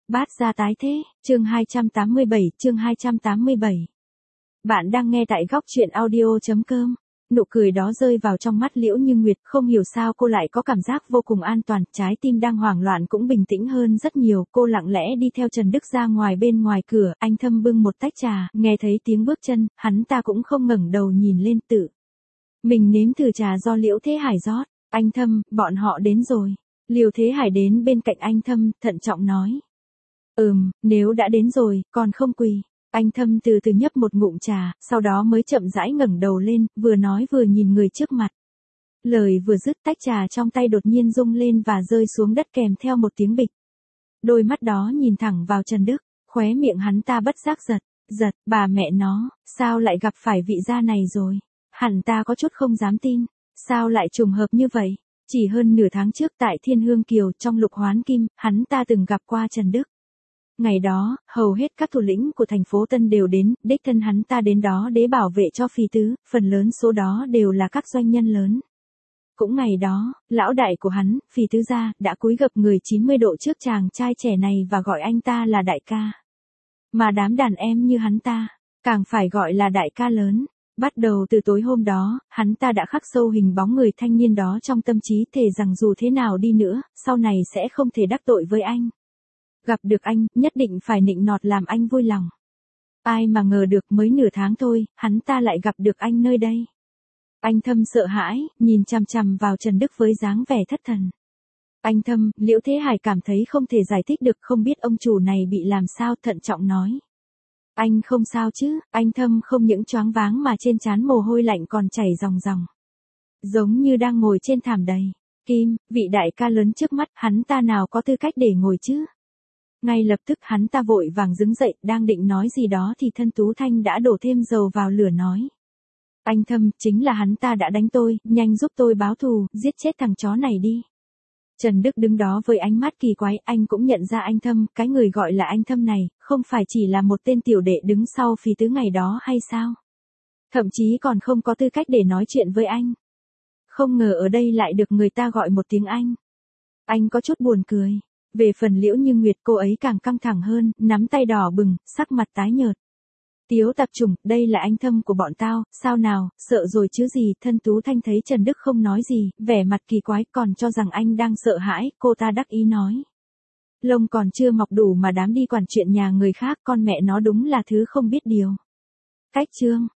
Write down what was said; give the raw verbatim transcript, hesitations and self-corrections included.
Bát gia tái thế, chương hai trăm tám mươi bảy, chương hai trăm tám mươi bảy. Bạn đang nghe tại góc truyện audio.com. Nụ cười đó rơi vào trong mắt Liễu Như Nguyệt, không hiểu sao cô lại có cảm giác vô cùng an toàn, trái tim đang hoảng loạn cũng bình tĩnh hơn rất nhiều, cô lặng lẽ đi theo Trần Đức ra ngoài. Bên ngoài cửa, anh Thâm bưng một tách trà, nghe thấy tiếng bước chân, hắn ta cũng không ngẩng đầu nhìn lên tự. Mình nếm thử trà do Liễu Thế Hải rót. Anh Thâm, bọn họ đến rồi. Liễu Thế Hải đến bên cạnh anh Thâm, thận trọng nói. Ừm, nếu đã đến rồi, còn không quỳ. Anh Thâm từ từ nhấp một ngụm trà, sau đó mới chậm rãi ngẩng đầu lên, vừa nói vừa nhìn người trước mặt. Lời vừa dứt, tách trà trong tay đột nhiên rung lên và rơi xuống đất kèm theo một tiếng bịch. Đôi mắt đó nhìn thẳng vào Trần Đức, khóe miệng hắn ta bất giác giật, giật, bà mẹ nó, sao lại gặp phải vị gia này rồi? Hẳn ta có chút không dám tin, sao lại trùng hợp như vậy? Chỉ hơn nửa tháng trước tại Thiên Hương Kiều trong Lục Hoán Kim, hắn ta từng gặp qua Trần Đức. Ngày đó, hầu hết các thủ lĩnh của thành phố Tân đều đến, đích thân hắn ta đến đó để bảo vệ cho Phì Tứ, phần lớn số đó đều là các doanh nhân lớn. Cũng ngày đó, lão đại của hắn, Phì Tứ gia, đã cúi gập người chín mươi độ trước chàng trai trẻ này và gọi anh ta là đại ca. Mà đám đàn em như hắn ta, càng phải gọi là đại ca lớn. Bắt đầu từ tối hôm đó, hắn ta đã khắc sâu hình bóng người thanh niên đó trong tâm trí, thề rằng dù thế nào đi nữa, sau này sẽ không thể đắc tội với anh. Gặp được anh, nhất định phải nịnh nọt làm anh vui lòng. Ai mà ngờ được mới nửa tháng thôi, hắn ta lại gặp được anh nơi đây. Anh Thâm sợ hãi, nhìn chằm chằm vào Trần Đức với dáng vẻ thất thần. Anh Thâm, Liễu Thế Hải cảm thấy không thể giải thích được, không biết ông chủ này bị làm sao, thận trọng nói. Anh không sao chứ? Anh Thâm không những choáng váng mà trên trán mồ hôi lạnh còn chảy ròng ròng. Giống như đang ngồi trên thảm đầy kim, vị đại ca lớn trước mắt, hắn ta nào có tư cách để ngồi chứ? Ngay lập tức hắn ta vội vàng đứng dậy, đang định nói gì đó thì Thân Tú Thanh đã đổ thêm dầu vào lửa nói. Anh Thâm, chính là hắn ta đã đánh tôi, nhanh giúp tôi báo thù, giết chết thằng chó này đi. Trần Đức đứng đó với ánh mắt kỳ quái, anh cũng nhận ra anh Thâm, cái người gọi là anh Thâm này, không phải chỉ là một tên tiểu đệ đứng sau Phì Tứ ngày đó hay sao? Thậm chí còn không có tư cách để nói chuyện với anh. Không ngờ ở đây lại được người ta gọi một tiếng anh. Anh có chút buồn cười. Về phần Liễu Như Nguyệt, cô ấy càng căng thẳng hơn, nắm tay đỏ bừng, sắc mặt tái nhợt. Tiếu tạp chủng, đây là anh Thâm của bọn tao, sao nào, sợ rồi chứ gì? Thân Tú Thanh thấy Trần Đức không nói gì, vẻ mặt kỳ quái, còn cho rằng anh đang sợ hãi, cô ta đắc ý nói. Lông còn chưa mọc đủ mà dám đi quản chuyện nhà người khác, con mẹ nó đúng là thứ không biết điều. Cách chương.